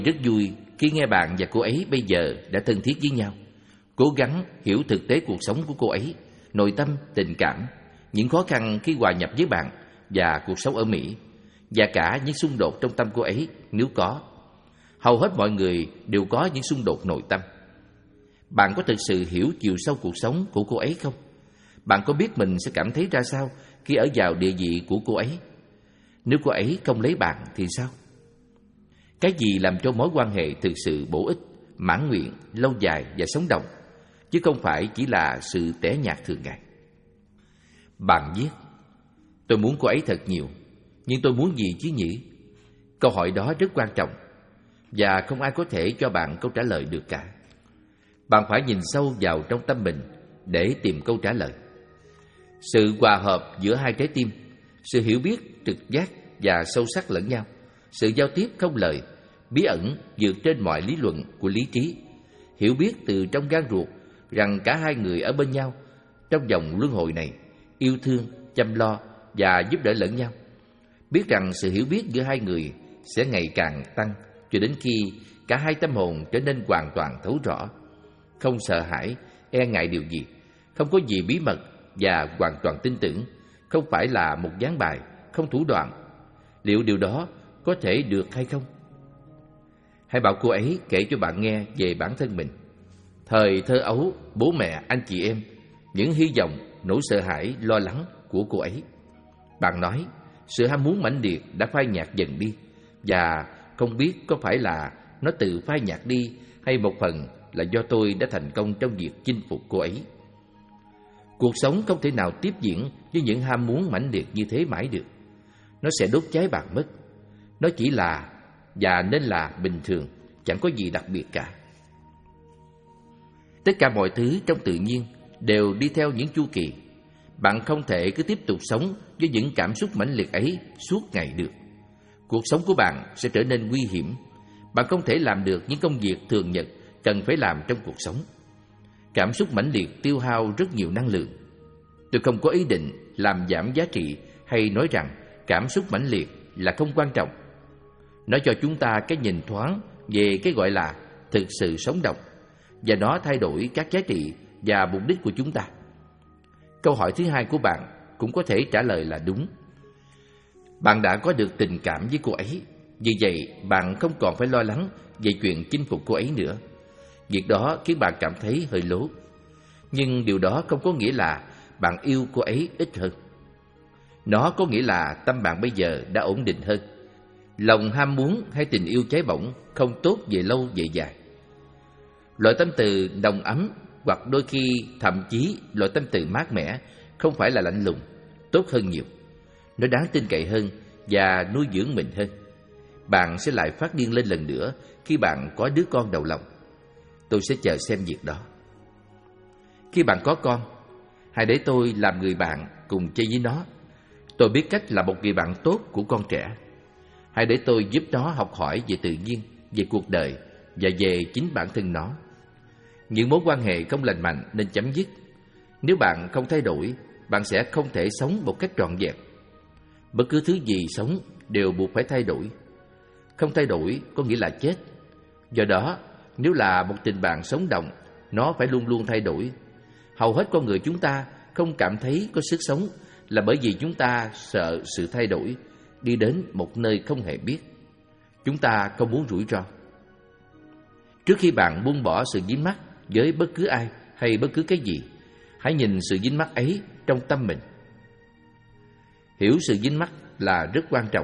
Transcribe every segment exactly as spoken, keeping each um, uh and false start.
rất vui khi nghe bạn và cô ấy bây giờ đã thân thiết với nhau. Cố gắng hiểu thực tế cuộc sống của cô ấy, nội tâm, tình cảm, những khó khăn khi hòa nhập với bạn và cuộc sống ở Mỹ, và cả những xung đột trong tâm cô ấy nếu có. Hầu hết mọi người đều có những xung đột nội tâm. Bạn có thực sự hiểu chiều sâu cuộc sống của cô ấy không? Bạn có biết mình sẽ cảm thấy ra sao khi ở vào địa vị của cô ấy? Nếu cô ấy không lấy bạn thì sao? Cái gì làm cho mối quan hệ thực sự bổ ích, mãn nguyện, lâu dài và sống động, chứ không phải chỉ là sự tẻ nhạt thường ngày? Bạn viết: tôi muốn cô ấy thật nhiều, nhưng tôi muốn gì chứ nhỉ? Câu hỏi đó rất quan trọng, và không ai có thể cho bạn câu trả lời được cả. Bạn phải nhìn sâu vào trong tâm mình để tìm câu trả lời. Sự hòa hợp giữa hai trái tim, sự hiểu biết, trực giác và sâu sắc lẫn nhau, sự giao tiếp không lời, bí ẩn vượt trên mọi lý luận của lý trí, hiểu biết từ trong gan ruột rằng cả hai người ở bên nhau trong vòng luân hồi này, yêu thương, chăm lo và giúp đỡ lẫn nhau. Biết rằng sự hiểu biết giữa hai người sẽ ngày càng tăng cho đến khi cả hai tâm hồn trở nên hoàn toàn thấu rõ, không sợ hãi, e ngại điều gì, không có gì bí mật và hoàn toàn tin tưởng, không phải là một ván bài, không thủ đoạn. Liệu điều đó có thể được hay không? Hãy bảo cô ấy kể cho bạn nghe về bản thân mình, thời thơ ấu, bố mẹ, anh chị em, những hy vọng, nỗi sợ hãi, lo lắng của cô ấy. Bạn nói, sự ham muốn mãnh liệt đã phai nhạt dần đi, và không biết có phải là nó tự phai nhạt đi hay một phần là do tôi đã thành công trong việc chinh phục cô ấy. Cuộc sống không thể nào tiếp diễn với những ham muốn mãnh liệt như thế mãi được. Nó sẽ đốt cháy bạn mất. Nó chỉ là và nên là bình thường, chẳng có gì đặc biệt cả. Tất cả mọi thứ trong tự nhiên đều đi theo những chu kỳ. Bạn không thể cứ tiếp tục sống với những cảm xúc mãnh liệt ấy suốt ngày được. Cuộc sống của bạn sẽ trở nên nguy hiểm. Bạn không thể làm được những công việc thường nhật cần phải làm trong cuộc sống. Cảm xúc mãnh liệt tiêu hao rất nhiều năng lượng. Tôi không có ý định làm giảm giá trị hay nói rằng cảm xúc mãnh liệt là không quan trọng. Nó cho chúng ta cái nhìn thoáng về cái gọi là thực sự sống động, và nó thay đổi các giá trị và mục đích của chúng ta. Câu hỏi thứ hai của bạn cũng có thể trả lời là đúng. Bạn đã có được tình cảm với cô ấy, vì vậy bạn không còn phải lo lắng về chuyện chinh phục cô ấy nữa. Việc đó khiến bạn cảm thấy hơi lố. Nhưng điều đó không có nghĩa là bạn yêu cô ấy ít hơn. Nó có nghĩa là tâm bạn bây giờ đã ổn định hơn. Lòng ham muốn hay tình yêu cháy bỏng không tốt về lâu về dài. Loại tâm từ nồng ấm hoặc đôi khi thậm chí loại tâm từ mát mẻ không phải là lạnh lùng, tốt hơn nhiều. Nó đáng tin cậy hơn và nuôi dưỡng mình hơn. Bạn sẽ lại phát điên lên lần nữa khi bạn có đứa con đầu lòng. Tôi sẽ chờ xem việc đó. Khi bạn có con, hãy để tôi làm người bạn cùng chơi với nó. Tôi biết cách là một người bạn tốt của con trẻ. Hãy để tôi giúp nó học hỏi về tự nhiên, về cuộc đời và về chính bản thân nó. Những mối quan hệ không lành mạnh nên chấm dứt. Nếu bạn không thay đổi, bạn sẽ không thể sống một cách trọn vẹn. Bất cứ thứ gì sống đều buộc phải thay đổi. Không thay đổi có nghĩa là chết. Do đó, nếu là một tình bạn sống động, nó phải luôn luôn thay đổi. Hầu hết con người chúng ta không cảm thấy có sức sống là bởi vì chúng ta sợ sự thay đổi, đi đến một nơi không hề biết. Chúng ta không muốn rủi ro. Trước khi bạn buông bỏ sự dính mắc với bất cứ ai hay bất cứ cái gì, hãy nhìn sự dính mắc ấy trong tâm mình. Hiểu sự dính mắc là rất quan trọng.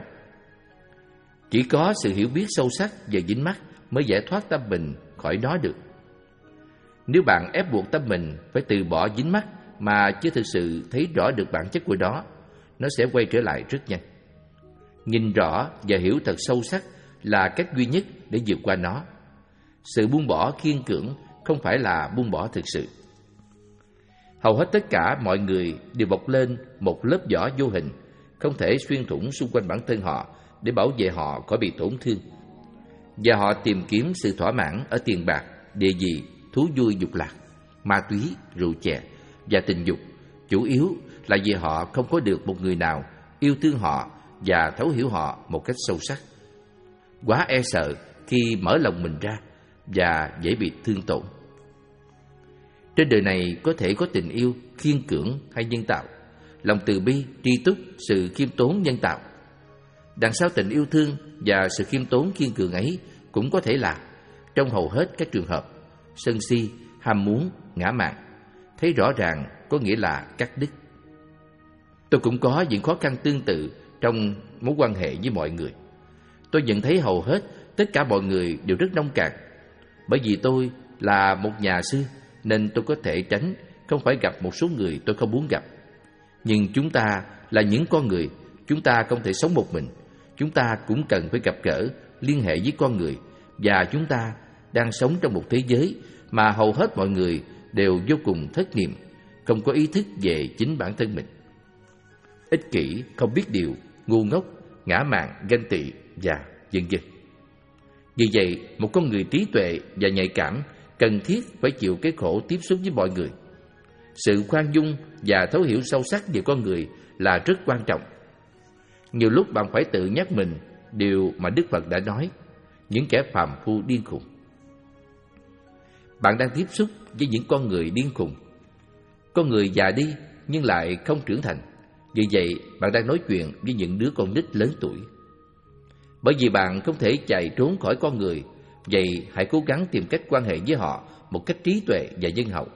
Chỉ có sự hiểu biết sâu sắc về dính mắc mới giải thoát tâm mình khỏi nó được. Nếu bạn ép buộc tâm mình phải từ bỏ dính mắc mà chưa thực sự thấy rõ được bản chất của nó, nó sẽ quay trở lại rất nhanh. Nhìn rõ và hiểu thật sâu sắc là cách duy nhất để vượt qua nó. Sự buông bỏ kiên cưỡng không phải là buông bỏ thực sự. Hầu hết tất cả mọi người đều bọc lên một lớp vỏ vô hình, không thể xuyên thủng xung quanh bản thân họ để bảo vệ họ khỏi bị tổn thương. Và họ tìm kiếm sự thỏa mãn ở tiền bạc, địa vị, thú vui dục lạc, ma túy, rượu chè và tình dục, chủ yếu là vì họ không có được một người nào yêu thương họ và thấu hiểu họ một cách sâu sắc. Quá e sợ khi mở lòng mình ra và dễ bị thương tổn. Trên đời này có thể có tình yêu khiên cưỡng hay nhân tạo, lòng từ bi, tri túc, sự khiêm tốn nhân tạo. Đằng sau tình yêu thương và sự khiêm tốn khiên cưỡng ấy cũng có thể là, trong hầu hết các trường hợp, sân si, ham muốn, ngã mạn. Thấy rõ ràng có nghĩa là cắt đứt. Tôi cũng có những khó khăn tương tự trong mối quan hệ với mọi người. Tôi nhận thấy hầu hết tất cả mọi người đều rất nông cạn. Bởi vì tôi là một nhà sư nên tôi có thể tránh không phải gặp một số người tôi không muốn gặp. Nhưng chúng ta là những con người, chúng ta không thể sống một mình. Chúng ta cũng cần phải gặp gỡ, liên hệ với con người. Và chúng ta đang sống trong một thế giới mà hầu hết mọi người đều vô cùng thất niệm, không có ý thức về chính bản thân mình. Ích kỷ, không biết điều, ngu ngốc, ngã mạn, ganh tị và vân vân. Vì vậy, một con người trí tuệ và nhạy cảm cần thiết phải chịu cái khổ tiếp xúc với mọi người. Sự khoan dung và thấu hiểu sâu sắc về con người là rất quan trọng. Nhiều lúc bạn phải tự nhắc mình điều mà Đức Phật đã nói, những kẻ phàm phu điên khùng. Bạn đang tiếp xúc với những con người điên khùng. Con người già đi nhưng lại không trưởng thành. Vì vậy, bạn đang nói chuyện với những đứa con nít lớn tuổi. Bởi vì bạn không thể chạy trốn khỏi con người, vậy hãy cố gắng tìm cách quan hệ với họ một cách trí tuệ và nhân hậu.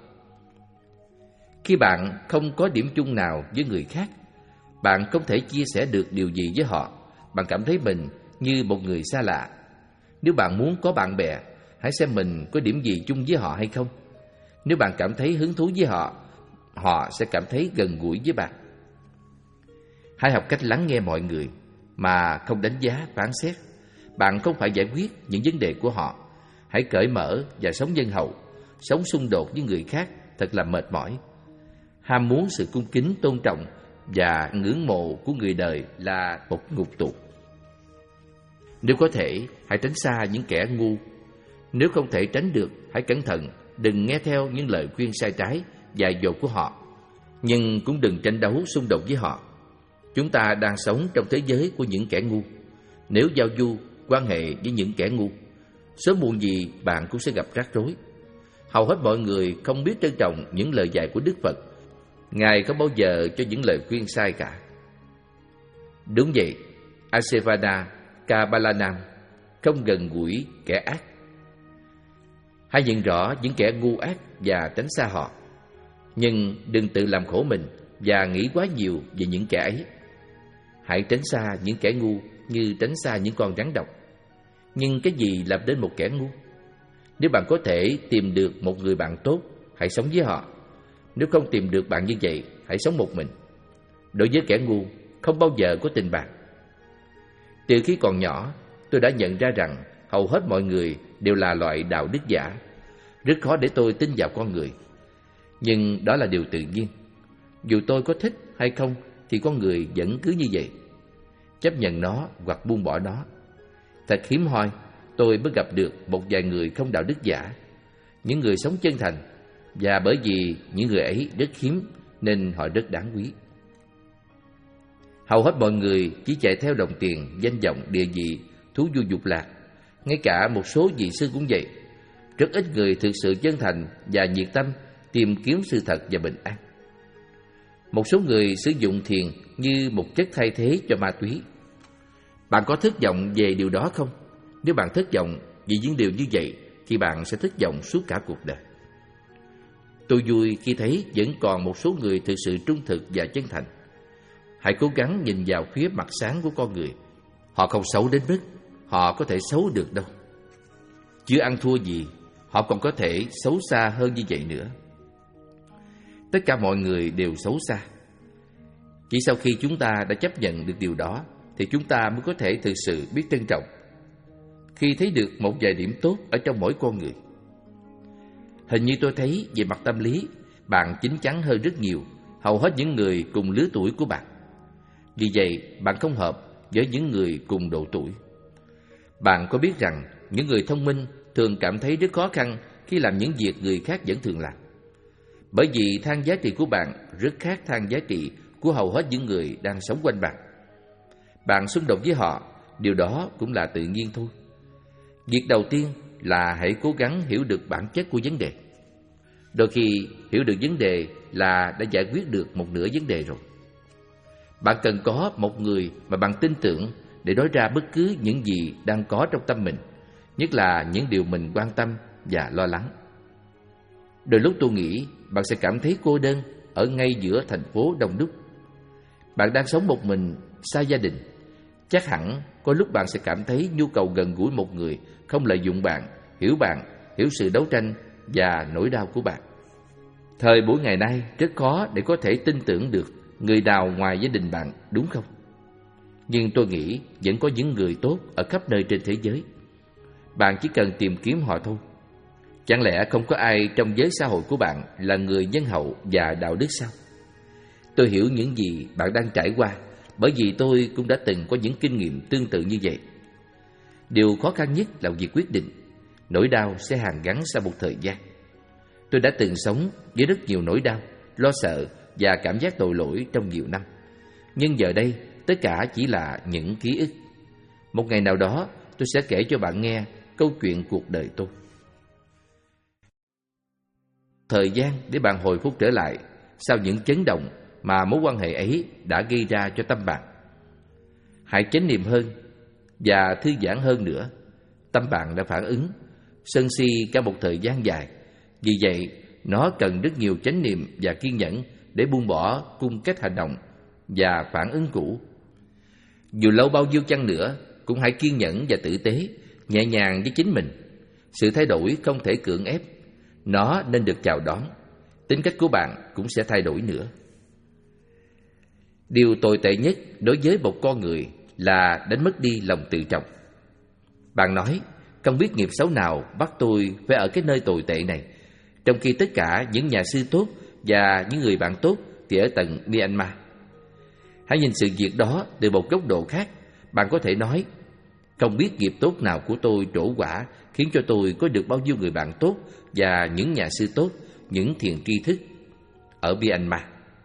Khi bạn không có điểm chung nào với người khác, bạn không thể chia sẻ được điều gì với họ. Bạn cảm thấy mình như một người xa lạ. Nếu bạn muốn có bạn bè, hãy xem mình có điểm gì chung với họ hay không. Nếu bạn cảm thấy hứng thú với họ, họ sẽ cảm thấy gần gũi với bạn. Hãy học cách lắng nghe mọi người mà không đánh giá, phán xét. Bạn không phải giải quyết những vấn đề của họ. Hãy cởi mở và sống nhân hậu. Sống xung đột với người khác thật là mệt mỏi. Ham muốn sự cung kính, tôn trọng và ngưỡng mộ của người đời là một ngục tù. Nếu có thể, hãy tránh xa những kẻ ngu. Nếu không thể tránh được, hãy cẩn thận, đừng nghe theo những lời khuyên sai trái, dại dột của họ. Nhưng cũng đừng tranh đấu xung đột với họ. Chúng ta đang sống trong thế giới của những kẻ ngu. Nếu giao du, quan hệ với những kẻ ngu, sớm muộn gì bạn cũng sẽ gặp rắc rối. Hầu hết mọi người không biết trân trọng những lời dạy của Đức Phật. Ngài không bao giờ cho những lời khuyên sai cả. Đúng vậy, Asevada Kabbalanam không gần gũi kẻ ác. Hãy nhận rõ những kẻ ngu ác và tránh xa họ. Nhưng đừng tự làm khổ mình và nghĩ quá nhiều về những kẻ ấy. Hãy tránh xa những kẻ ngu như tránh xa những con rắn độc. Nhưng cái gì làm đến một kẻ ngu? Nếu bạn có thể tìm được một người bạn tốt, hãy sống với họ. Nếu không tìm được bạn như vậy, hãy sống một mình. Đối với kẻ ngu, không bao giờ có tình bạn. Từ khi còn nhỏ, tôi đã nhận ra rằng hầu hết mọi người đều là loại đạo đức giả. Rất khó để tôi tin vào con người. Nhưng đó là điều tự nhiên. Dù tôi có thích hay không thì con người vẫn cứ như vậy. Chấp nhận nó hoặc buông bỏ nó. Thật hiếm hoi, tôi mới gặp được một vài người không đạo đức giả. Những người sống chân thành. Và bởi vì những người ấy rất hiếm nên họ rất đáng quý. Hầu hết mọi người chỉ chạy theo đồng tiền, danh vọng, địa vị, thú vui dục lạc. Ngay cả một số vị sư cũng vậy. Rất ít người thực sự chân thành và nhiệt tâm tìm kiếm sự thật và bình an. Một số người sử dụng thiền như một chất thay thế cho ma túy. Bạn có thất vọng về điều đó không? Nếu bạn thất vọng vì những điều như vậy thì bạn sẽ thất vọng suốt cả cuộc đời. Tôi vui khi thấy vẫn còn một số người thực sự trung thực và chân thành. Hãy cố gắng nhìn vào phía mặt sáng của con người. Họ không xấu đến mức họ có thể xấu được đâu. Chưa ăn thua gì, họ còn có thể xấu xa hơn như vậy nữa. Tất cả mọi người đều xấu xa. Chỉ sau khi chúng ta đã chấp nhận được điều đó thì chúng ta mới có thể thực sự biết trân trọng. Khi thấy được một vài điểm tốt ở trong mỗi con người. Hình như tôi thấy về mặt tâm lý, bạn chín chắn hơn rất nhiều hầu hết những người cùng lứa tuổi của bạn. Vì vậy, bạn không hợp với những người cùng độ tuổi. Bạn có biết rằng những người thông minh thường cảm thấy rất khó khăn khi làm những việc người khác vẫn thường làm. Bởi vì thang giá trị của bạn rất khác thang giá trị của hầu hết những người đang sống quanh bạn. Bạn xung đột với họ, điều đó cũng là tự nhiên thôi. Việc đầu tiên là hãy cố gắng hiểu được bản chất của vấn đề. Đôi khi hiểu được vấn đề là đã giải quyết được một nửa vấn đề rồi. Bạn cần có một người mà bạn tin tưởng để nói ra bất cứ những gì đang có trong tâm mình, nhất là những điều mình quan tâm và lo lắng. Đôi lúc tôi nghĩ bạn sẽ cảm thấy cô đơn ở ngay giữa thành phố đông đúc. Bạn đang sống một mình, xa gia đình. Chắc hẳn có lúc bạn sẽ cảm thấy nhu cầu gần gũi một người không lợi dụng bạn, hiểu bạn, hiểu sự đấu tranh và nỗi đau của bạn. Thời buổi ngày nay rất khó để có thể tin tưởng được người nào ngoài gia đình bạn, đúng không? Nhưng tôi nghĩ vẫn có những người tốt ở khắp nơi trên thế giới. Bạn chỉ cần tìm kiếm họ thôi. Chẳng lẽ không có ai trong giới xã hội của bạn là người nhân hậu và đạo đức sao? Tôi hiểu những gì bạn đang trải qua, bởi vì tôi cũng đã từng có những kinh nghiệm tương tự như vậy. Điều khó khăn nhất là việc quyết định. Nỗi đau sẽ hàn gắn sau một thời gian. Tôi đã từng sống với rất nhiều nỗi đau, lo sợ và cảm giác tội lỗi trong nhiều năm. Nhưng giờ đây, tất cả chỉ là những ký ức. Một ngày nào đó, tôi sẽ kể cho bạn nghe câu chuyện cuộc đời tôi. Thời gian để bạn hồi phục trở lại sau những chấn động mà mối quan hệ ấy đã gây ra cho tâm bạn. Hãy chánh niệm hơn và thư giãn hơn nữa. Tâm bạn đã phản ứng sân si cả một thời gian dài. Vì vậy, nó cần rất nhiều chánh niệm và kiên nhẫn để buông bỏ cung cách hành động và phản ứng cũ. Dù lâu bao nhiêu chăng nữa, cũng hãy kiên nhẫn và tử tế, nhẹ nhàng với chính mình. Sự thay đổi không thể cưỡng ép, nó nên được chào đón. Tính cách của bạn cũng sẽ thay đổi nữa. Điều tồi tệ nhất đối với một con người là đánh mất đi lòng tự trọng. Bạn nói, không biết nghiệp xấu nào bắt tôi phải ở cái nơi tồi tệ này, trong khi tất cả những nhà sư tốt và những người bạn tốt thì ở tận Myanmar. Hãy nhìn sự việc đó từ một góc độ khác. Bạn có thể nói, không biết nghiệp tốt nào của tôi trổ quả khiến cho tôi có được bao nhiêu người bạn tốt và những nhà sư tốt, những thiền tri thức ở Myanmar.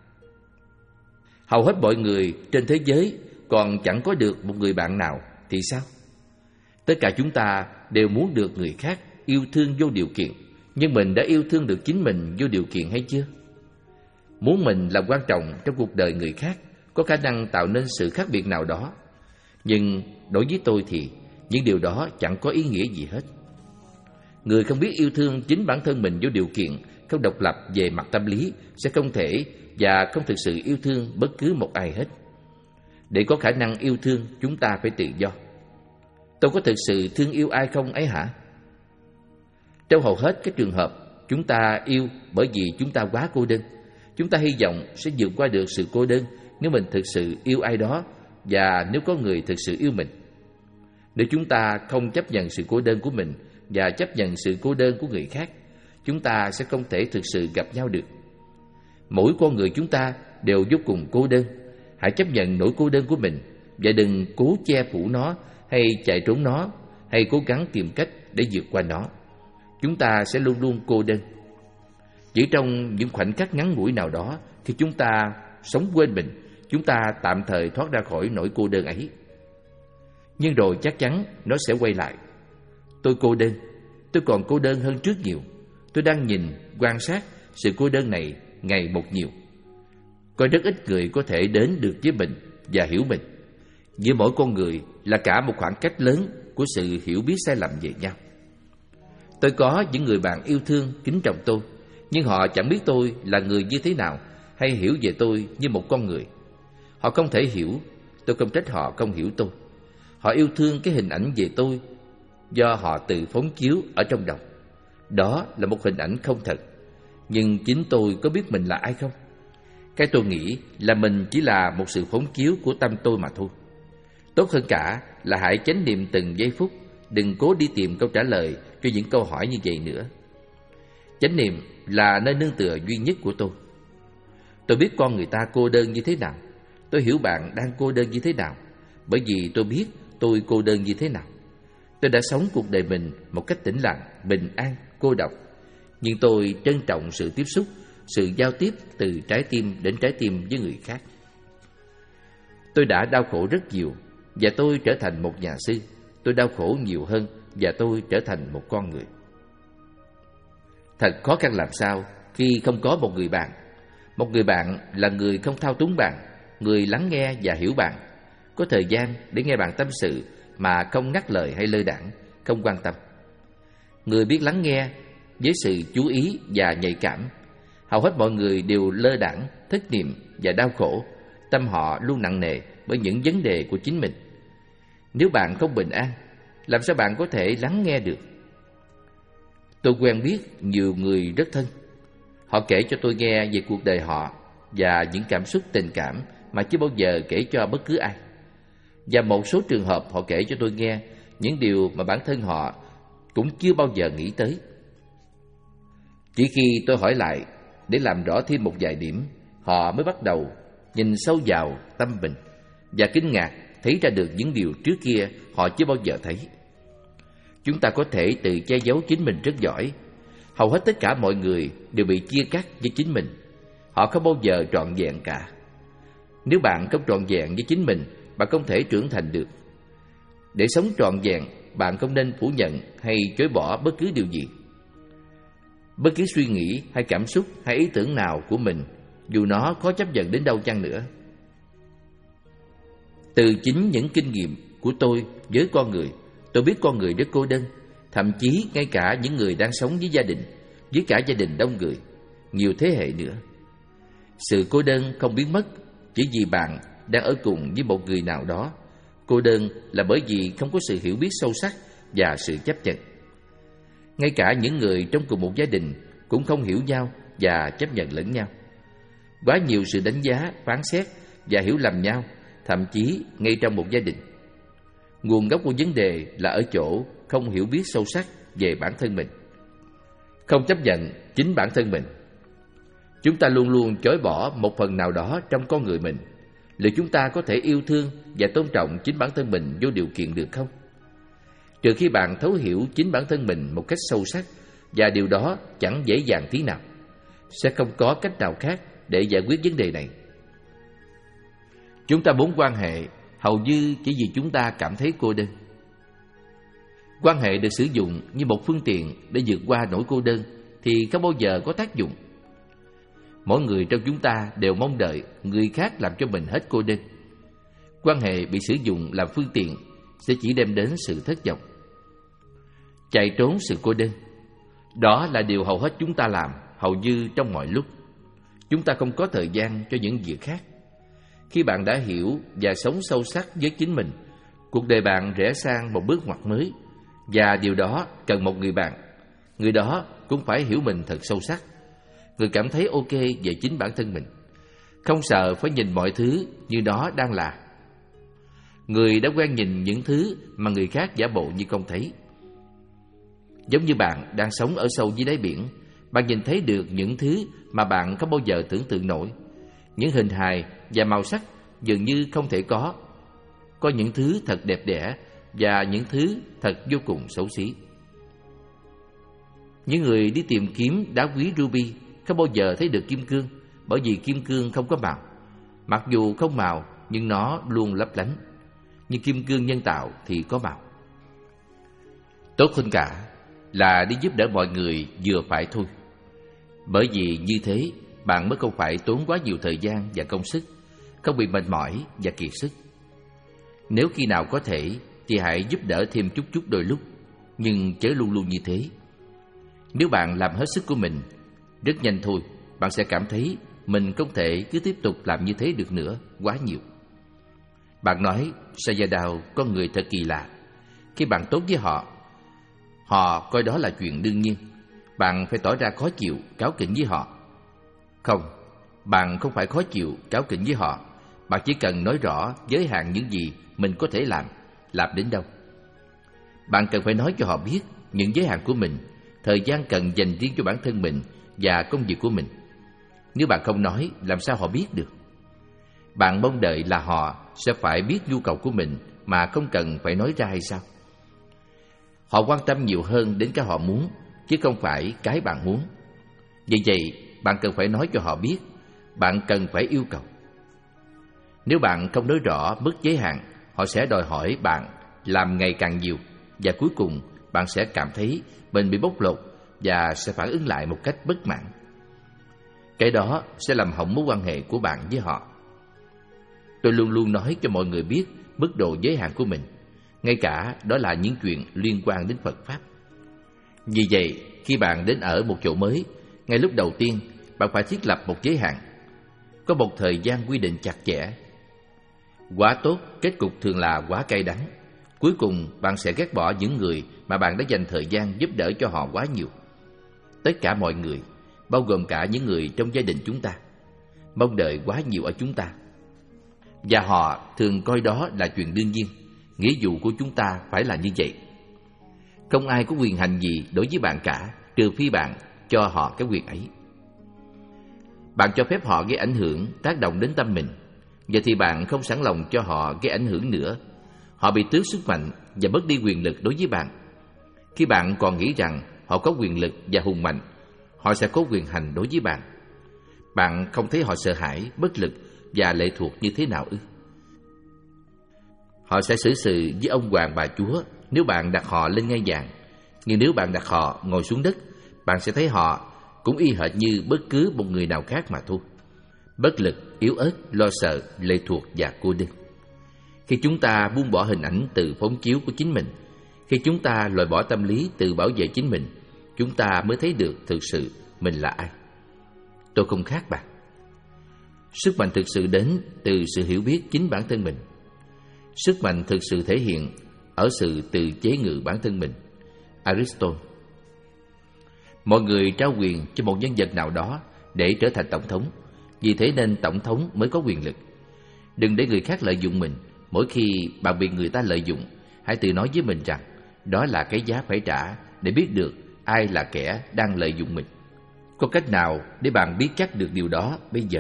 Hầu hết mọi người trên thế giới còn chẳng có được một người bạn nào thì sao? Tất cả chúng ta đều muốn được người khác yêu thương vô điều kiện. Nhưng mình đã yêu thương được chính mình vô điều kiện hay chưa? Muốn mình làm quan trọng trong cuộc đời người khác có khả năng tạo nên sự khác biệt nào đó. Nhưng đối với tôi thì những điều đó chẳng có ý nghĩa gì hết. Người không biết yêu thương chính bản thân mình vô điều kiện, không độc lập về mặt tâm lý, sẽ không thể và không thực sự yêu thương bất cứ một ai hết. Để có khả năng yêu thương, chúng ta phải tự do. Tôi có thực sự thương yêu ai không ấy hả? Trong hầu hết các trường hợp, chúng ta yêu bởi vì chúng ta quá cô đơn. Chúng ta hy vọng sẽ vượt qua được sự cô đơn nếu mình thực sự yêu ai đó và nếu có người thực sự yêu mình. Nếu chúng ta không chấp nhận sự cô đơn của mình và chấp nhận sự cô đơn của người khác, chúng ta sẽ không thể thực sự gặp nhau được. Mỗi con người chúng ta đều vô cùng cô đơn. Hãy chấp nhận nỗi cô đơn của mình và đừng cố che phủ nó hay chạy trốn nó hay cố gắng tìm cách để vượt qua nó. Chúng ta sẽ luôn luôn cô đơn. Chỉ trong những khoảnh khắc ngắn ngủi nào đó, khi chúng ta sống quên mình, chúng ta tạm thời thoát ra khỏi nỗi cô đơn ấy. Nhưng rồi chắc chắn nó sẽ quay lại. Tôi cô đơn, tôi còn cô đơn hơn trước nhiều. Tôi đang nhìn, quan sát sự cô đơn này ngày một nhiều. Có rất ít người có thể đến được với mình và hiểu mình. Giữa mỗi con người là cả một khoảng cách lớn của sự hiểu biết sai lầm về nhau. Tôi có những người bạn yêu thương, kính trọng tôi, nhưng họ chẳng biết tôi là người như thế nào hay hiểu về tôi như một con người. Họ không thể hiểu, tôi không trách họ không hiểu tôi. Họ yêu thương cái hình ảnh về tôi do họ tự phóng chiếu ở trong đầu. Đó là một hình ảnh không thật. Nhưng chính tôi có biết mình là ai không? Cái tôi nghĩ là mình chỉ là một sự phóng chiếu của tâm tôi mà thôi. Tốt hơn cả là hãy chánh niệm từng giây phút. Đừng cố đi tìm câu trả lời cho những câu hỏi như vậy nữa. Chánh niệm là nơi nương tựa duy nhất của tôi. Tôi biết con người ta cô đơn như thế nào. Tôi hiểu bạn đang cô đơn như thế nào, bởi vì tôi biết tôi cô đơn như thế nào. Tôi đã sống cuộc đời mình một cách tĩnh lặng, bình an, cô độc. Nhưng tôi trân trọng sự tiếp xúc, sự giao tiếp từ trái tim đến trái tim với người khác. Tôi đã đau khổ rất nhiều và tôi trở thành một nhà sư. Tôi đau khổ nhiều hơn và tôi trở thành một con người. Thật khó khăn làm sao khi không có một người bạn. Một người bạn là người không thao túng bạn, người lắng nghe và hiểu bạn, có thời gian để nghe bạn tâm sự mà không ngắt lời hay lơ đãng, không quan tâm. Người biết lắng nghe với sự chú ý và nhạy cảm. Hầu hết mọi người đều lơ đãng, thất niệm và đau khổ. Tâm họ luôn nặng nề bởi những vấn đề của chính mình. Nếu bạn không bình an, làm sao bạn có thể lắng nghe được? Tôi quen biết nhiều người rất thân. Họ kể cho tôi nghe về cuộc đời họ và những cảm xúc tình cảm mà chưa bao giờ kể cho bất cứ ai. Và một số trường hợp họ kể cho tôi nghe những điều mà bản thân họ cũng chưa bao giờ nghĩ tới. Chỉ khi tôi hỏi lại để làm rõ thêm một vài điểm, họ mới bắt đầu nhìn sâu vào tâm mình và kinh ngạc thấy ra được những điều trước kia họ chưa bao giờ thấy. Chúng ta có thể tự che giấu chính mình rất giỏi. Hầu hết tất cả mọi người đều bị chia cắt với chính mình. Họ không bao giờ trọn vẹn cả. Nếu bạn không trọn vẹn với chính mình, bạn không thể trưởng thành được. Để sống trọn vẹn, bạn không nên phủ nhận hay chối bỏ bất cứ điều gì. Bất cứ suy nghĩ hay cảm xúc hay ý tưởng nào của mình, dù nó khó chấp nhận đến đâu chăng nữa. Từ chính những kinh nghiệm của tôi với con người, tôi biết con người rất cô đơn. Thậm chí ngay cả những người đang sống với gia đình, với cả gia đình đông người, nhiều thế hệ nữa. Sự cô đơn không biến mất chỉ vì bạn đang ở cùng với một người nào đó. Cô đơn là bởi vì không có sự hiểu biết sâu sắc và sự chấp nhận. Ngay cả những người trong cùng một gia đình cũng không hiểu nhau và chấp nhận lẫn nhau. Quá nhiều sự đánh giá, phán xét và hiểu lầm nhau, thậm chí ngay trong một gia đình. Nguồn gốc của vấn đề là ở chỗ không hiểu biết sâu sắc về bản thân mình, không chấp nhận chính bản thân mình. Chúng ta luôn luôn chối bỏ một phần nào đó trong con người mình. Liệu chúng ta có thể yêu thương và tôn trọng chính bản thân mình vô điều kiện được không? Trừ khi bạn thấu hiểu chính bản thân mình một cách sâu sắc, và điều đó chẳng dễ dàng tí nào. Sẽ không có cách nào khác để giải quyết vấn đề này. Chúng ta muốn quan hệ hầu như chỉ vì chúng ta cảm thấy cô đơn. Quan hệ được sử dụng như một phương tiện để vượt qua nỗi cô đơn thì không bao giờ có tác dụng. Mỗi người trong chúng ta đều mong đợi người khác làm cho mình hết cô đơn. Quan hệ bị sử dụng làm phương tiện sẽ chỉ đem đến sự thất vọng, chạy trốn sự cô đơn. Đó là điều hầu hết chúng ta làm hầu như trong mọi lúc. Chúng ta không có thời gian cho những việc khác. Khi bạn đã hiểu và sống sâu sắc với chính mình, cuộc đời bạn rẽ sang một bước ngoặt mới. Và điều đó cần một người bạn. Người đó cũng phải hiểu mình thật sâu sắc. Người cảm thấy ok về chính bản thân mình, không sợ phải nhìn mọi thứ như nó đang là. Người đã quen nhìn những thứ mà người khác giả bộ như không thấy. Giống như bạn đang sống ở sâu dưới đáy biển, bạn nhìn thấy được những thứ mà bạn không bao giờ tưởng tượng nổi. Những hình hài và màu sắc dường như không thể có. Có những thứ thật đẹp đẽ và những thứ thật vô cùng xấu xí. Những người đi tìm kiếm đá quý ruby không bao giờ thấy được kim cương, bởi vì kim cương không có màu. Mặc dù không màu nhưng nó luôn lấp lánh. Nhưng kim cương nhân tạo thì có màu. Tốt hơn cả là đi giúp đỡ mọi người vừa phải thôi. Bởi vì như thế bạn mới không phải tốn quá nhiều thời gian và công sức, không bị mệt mỏi và kiệt sức. Nếu khi nào có thể thì hãy giúp đỡ thêm chút chút đôi lúc, nhưng chớ luôn luôn như thế. Nếu bạn làm hết sức của mình, rất nhanh thôi bạn sẽ cảm thấy mình không thể cứ tiếp tục làm như thế được nữa, quá nhiều. Bạn nói Sayadaw, con người thật kỳ lạ. Khi bạn tốt với họ, họ coi đó là chuyện đương nhiên. Bạn phải tỏ ra khó chịu, cáu kỉnh với họ. Không, bạn không phải khó chịu, cáu kỉnh với họ. Bạn chỉ cần nói rõ giới hạn những gì mình có thể làm, làm đến đâu. Bạn cần phải nói cho họ biết những giới hạn của mình, thời gian cần dành riêng cho bản thân mình và công việc của mình. Nếu bạn không nói, làm sao họ biết được? Bạn mong đợi là họ sẽ phải biết nhu cầu của mình mà không cần phải nói ra hay sao? Họ quan tâm nhiều hơn đến cái họ muốn, chứ không phải cái bạn muốn. Vì vậy, bạn cần phải nói cho họ biết, bạn cần phải yêu cầu. Nếu bạn không nói rõ mức giới hạn, họ sẽ đòi hỏi bạn làm ngày càng nhiều, và cuối cùng bạn sẽ cảm thấy mình bị bóc lột và sẽ phản ứng lại một cách bất mãn. Cái đó sẽ làm hỏng mối quan hệ của bạn với họ. Tôi luôn luôn nói cho mọi người biết mức độ giới hạn của mình, ngay cả đó là những chuyện liên quan đến Phật Pháp. Vì vậy, khi bạn đến ở một chỗ mới, ngay lúc đầu tiên, bạn phải thiết lập một giới hạn. Có một thời gian quy định chặt chẽ. Quá tốt, kết cục thường là quá cay đắng. Cuối cùng, bạn sẽ ghét bỏ những người mà bạn đã dành thời gian giúp đỡ cho họ quá nhiều. Tất cả mọi người, bao gồm cả những người trong gia đình chúng ta, mong đợi quá nhiều ở chúng ta. Và họ thường coi đó là chuyện đương nhiên. Nghĩa vụ của chúng ta phải là như vậy. Không ai có quyền hành gì đối với bạn cả, trừ phi bạn cho họ cái quyền ấy. Bạn cho phép họ gây ảnh hưởng, tác động đến tâm mình. Giờ thì bạn không sẵn lòng cho họ gây ảnh hưởng nữa. Họ bị tước sức mạnh và mất đi quyền lực đối với bạn. Khi bạn còn nghĩ rằng họ có quyền lực và hùng mạnh, họ sẽ có quyền hành đối với bạn. Bạn không thấy họ sợ hãi, bất lực và lệ thuộc như thế nào ư? Họ sẽ xử sự với ông hoàng bà chúa nếu bạn đặt họ lên ngai vàng. Nhưng nếu bạn đặt họ ngồi xuống đất, bạn sẽ thấy họ cũng y hệt như bất cứ một người nào khác mà thôi. Bất lực, yếu ớt, lo sợ, lệ thuộc và cô đơn. Khi chúng ta buông bỏ hình ảnh từ phóng chiếu của chính mình, khi chúng ta loại bỏ tâm lý từ bảo vệ chính mình, chúng ta mới thấy được thực sự mình là ai. Tôi không khác bạn. Sức mạnh thực sự đến từ sự hiểu biết chính bản thân mình. Sức mạnh thực sự thể hiện ở sự tự chế ngự bản thân mình. Aristotle. Mọi người trao quyền cho một nhân vật nào đó để trở thành tổng thống. Vì thế nên tổng thống mới có quyền lực. Đừng để người khác lợi dụng mình. Mỗi khi bạn bị người ta lợi dụng, hãy tự nói với mình rằng đó là cái giá phải trả để biết được ai là kẻ đang lợi dụng mình. Có cách nào để bạn biết chắc được điều đó bây giờ?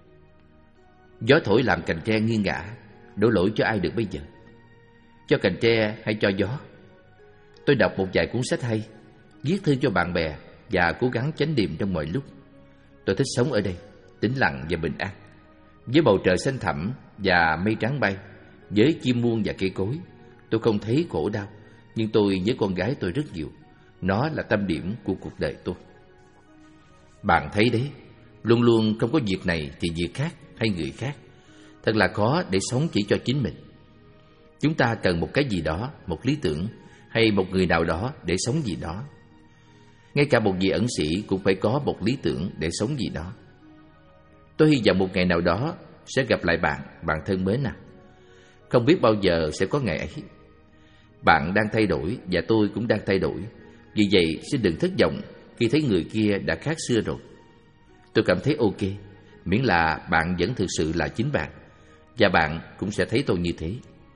Gió thổi làm cành tre nghiêng ngả, đổ lỗi cho ai được bây giờ? Cho cành tre hay cho gió? Tôi đọc một vài cuốn sách hay, viết thư cho bạn bè và cố gắng chánh niệm trong mọi lúc. Tôi thích sống ở đây, tĩnh lặng và bình an, với bầu trời xanh thẳm và mây trắng bay, với chim muông và cây cối. Tôi không thấy khổ đau, nhưng tôi nhớ con gái tôi rất nhiều. Nó là tâm điểm của cuộc đời tôi. Bạn thấy đấy, luôn luôn không có việc này thì việc khác hay người khác. Thật là khó để sống chỉ cho chính mình. Chúng ta cần một cái gì đó, một lý tưởng hay một người nào đó để sống vì đó. Ngay cả một vị ẩn sĩ cũng phải có một lý tưởng để sống vì đó. Tôi hy vọng một ngày nào đó sẽ gặp lại bạn, bạn thân mến à. Không biết bao giờ sẽ có ngày ấy. Bạn đang thay đổi và tôi cũng đang thay đổi. Vì vậy xin đừng thất vọng khi thấy người kia đã khác xưa rồi. Tôi cảm thấy ok, miễn là bạn vẫn thực sự là chính bạn. Và bạn cũng sẽ thấy tôi như thế.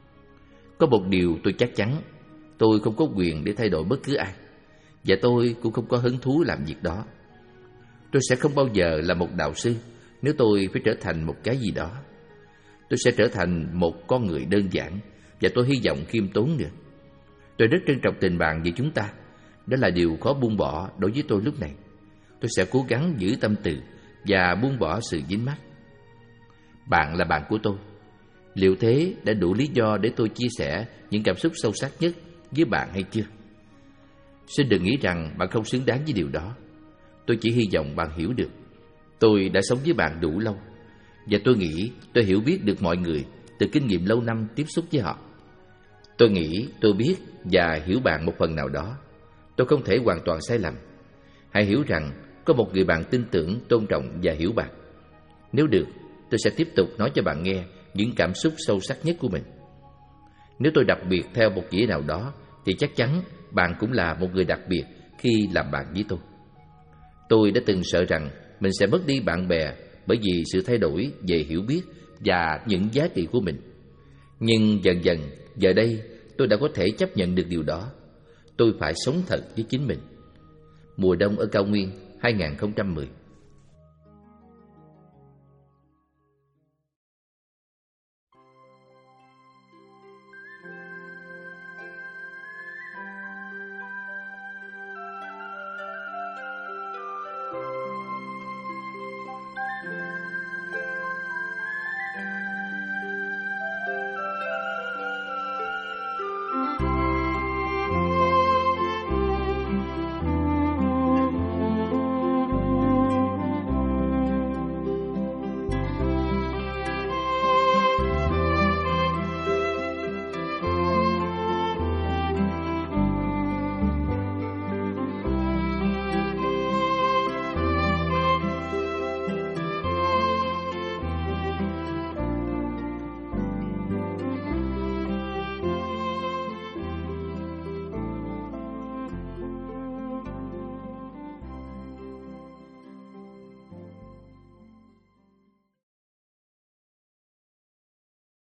Có một điều tôi chắc chắn, tôi không có quyền để thay đổi bất cứ ai. Và tôi cũng không có hứng thú làm việc đó. Tôi sẽ không bao giờ là một đạo sư nếu tôi phải trở thành một cái gì đó. Tôi sẽ trở thành một con người đơn giản, và tôi hy vọng khiêm tốn nữa. Tôi rất trân trọng tình bạn giữa chúng ta. Đó là điều khó buông bỏ đối với tôi lúc này. Tôi sẽ cố gắng giữ tâm từ và buông bỏ sự dính mắc. Bạn là bạn của tôi. Liệu thế đã đủ lý do để tôi chia sẻ những cảm xúc sâu sắc nhất với bạn hay chưa? Xin đừng nghĩ rằng bạn không xứng đáng với điều đó. Tôi chỉ hy vọng bạn hiểu được. Tôi đã sống với bạn đủ lâu, và tôi nghĩ tôi hiểu biết được mọi người từ kinh nghiệm lâu năm tiếp xúc với họ. Tôi nghĩ tôi biết và hiểu bạn một phần nào đó. Tôi không thể hoàn toàn sai lầm. Hãy hiểu rằng có một người bạn tin tưởng, tôn trọng và hiểu bạn. Nếu được, tôi sẽ tiếp tục nói cho bạn nghe những cảm xúc sâu sắc nhất của mình. Nếu tôi đặc biệt theo một nghĩa nào đó, thì chắc chắn bạn cũng là một người đặc biệt khi làm bạn với tôi. Tôi đã từng sợ rằng mình sẽ mất đi bạn bè bởi vì sự thay đổi về hiểu biết và những giá trị của mình. Nhưng dần dần, giờ đây tôi đã có thể chấp nhận được điều đó. Tôi phải sống thật với chính mình. Mùa đông ở cao nguyên hai không một không